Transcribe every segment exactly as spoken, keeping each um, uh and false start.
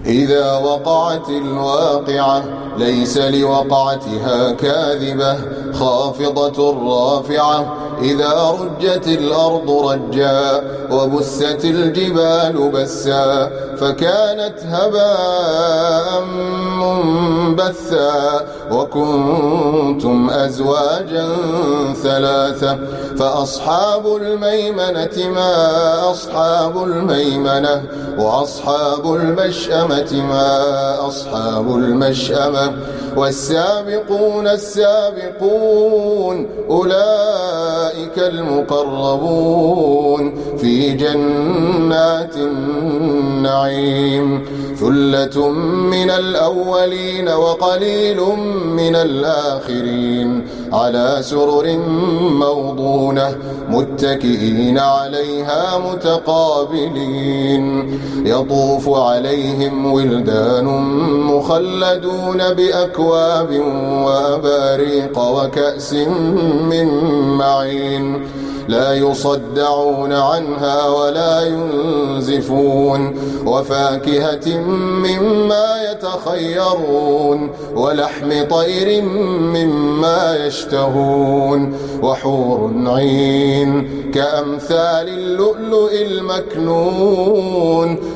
إذا وقعت الواقعة ليس لوقعتها كاذبة خافضة رافعة إذا رجت الأرض رجا وبست الجبال بسا فكانت هباء منبثا وكنتم أزواجا ثلاثة فأصحاب الميمنة ما أصحاب الميمنة وأصحاب المشأمة ما أصحاب المشأمة والسابقون السابقون أولئك المقربون في جنات النعيم ثلة من الأولين وقليل من الآخرين على سرر موضونة متكئين عليها متقابلين يطوف عليهم ولدان مخلدون بأكواب وأباريق وكأس من معين لا يصدعون عنها ولا ينزفون وفاكهة مما يتخيرون ولحم طير مما يشتهون وحور عين كأمثال اللؤلؤ المكنون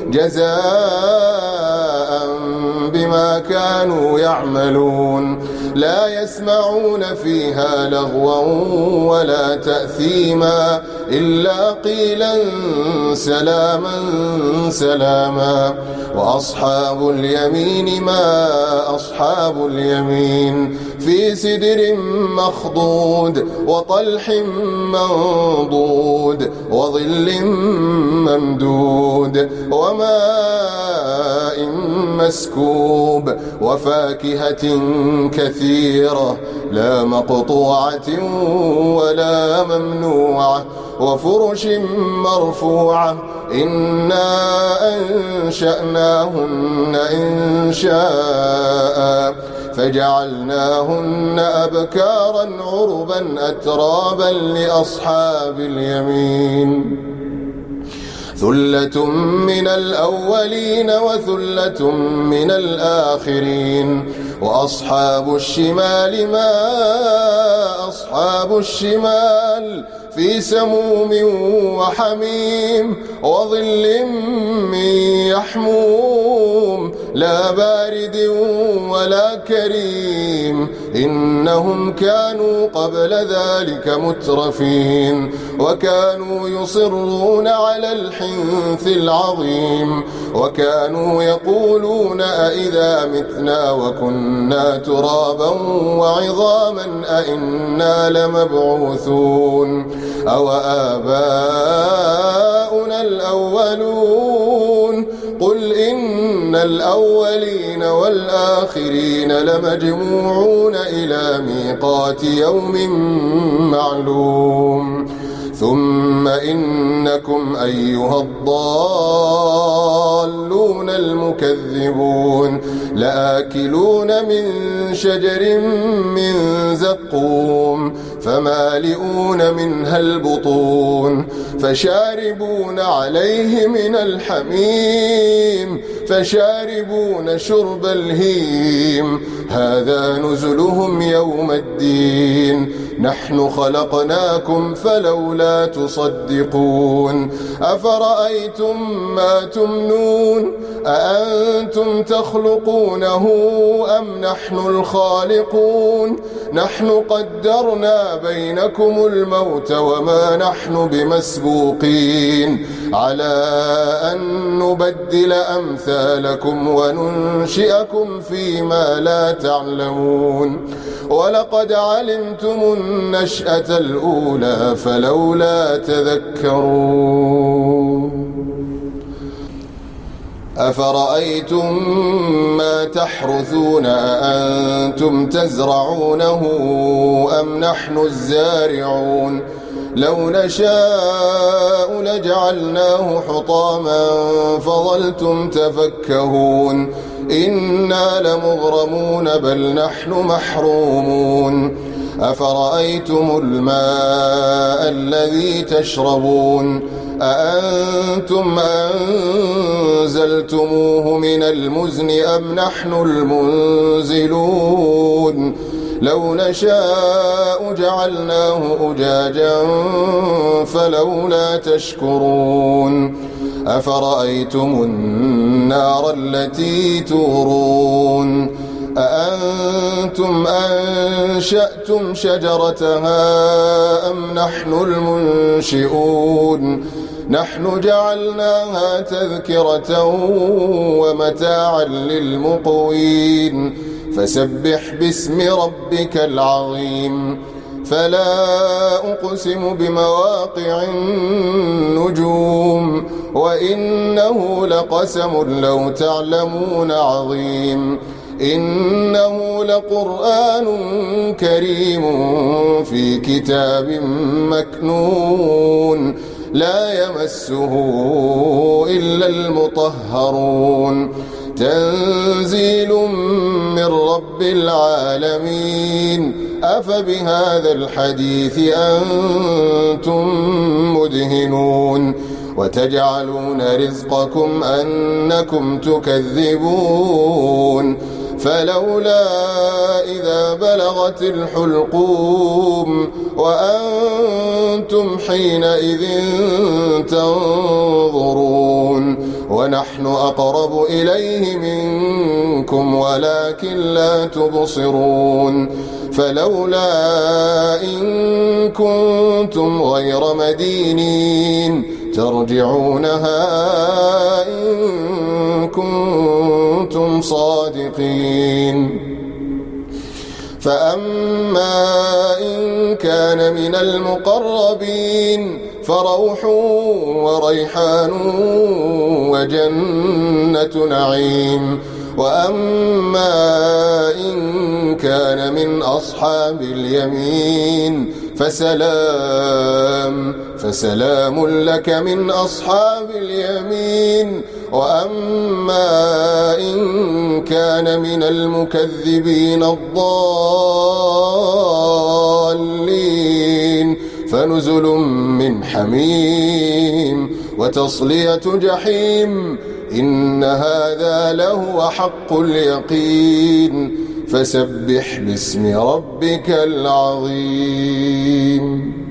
جزاء بما كانوا يعملون لا يسمعون فيها لغوا ولا تأثيما إلا قيلا سلاما سلاما وأصحاب اليمين ما أصحاب اليمين في سدر مخضود وطلح منضود وظل ممدود وماء مسكوب وفاكهة كثيرة لا مقطوعة ولا ممنوعة وفرش مرفوعة إنا أنشأناهن إنشاء فجعلناهن أبكارا عربا أترابا لأصحاب اليمين ثلة من الأولين وثلة من الآخرين وأصحاب الشمال ما أصحاب الشمال في سموم وحميم وظل من يحموم لا بارد ولا كريم إنهم كانوا قبل ذلك مترفين وكانوا يصرون على الحنث العظيم وكانوا يقولون أئذا متنا وكنا ترابا وعظاما أئنا لمبعوثون أو آباؤنا الأولون قل إن الأولين والآخرين لمجموعون إلى ميقات يوم معلوم ثم إنكم أيها الضالون المكذبون لآكلون من شجر من زقوم فمالئون منها البطون فشاربون عليه من الحميم فشاربون شرب الهيم هذا نزلهم يوم الدين نحن خلقناكم فلولا تصدقون أفرأيتم ما تمنون أأنتم تخلقونه أم نحن الخالقون نحن قدرنا بينكم الموت وما نحن بمسبوقين على أن نبدل أمثالكم وننشئكم فيما لا تعلمون ولقد علمتم النشأة الأولى فلولا تذكرون أفرأيتم ما تحرثون أأنتم تزرعونه أم نحن الزارعون لو نشاء لجعلناه حطاما فظلتم تفكهون إنا لمغرمون بل نحن محرومون أفرأيتم الماء الذي تشربون أأنتم أنزلتموه من المزن أم نحن المنزلون لو نشاء جعلناه أجاجا فلولا تشكرون أفرأيتم النار التي تورون أأنتم أنشأتم شجرتها أم نحن المنشئون نحن جعلناها تذكرة ومتاعا للمقوين فسبح باسم ربك العظيم فلا أقسم بمواقع النجوم وإنه لقسم لو تعلمون عظيم إنه لقرآن كريم في كتاب مكنون لا يمسه إلا المطهرون تنزيل من رب العالمين أفبهذا الحديث أنتم مدهنون وتجعلون رزقكم أنكم تكذبون فلولا إذا بلغت الحلقوم وأنتم حينئذ تنظرون ونحن أقرب إليه منكم ولكن لا تبصرون فلولا إن كنتم غير مدينين ترجعونها إن كنتم صادقين فأما إن كان من المقربين فروح وريحان وجنة نعيم وأما إن كان من أصحاب اليمين فسلام فسلام لك من أصحاب اليمين وأما إن كان من المكذبين الضالين فنزل من حميم وتصلية جحيم إن هذا لهو حق اليقين فسبح باسم ربك العظيم.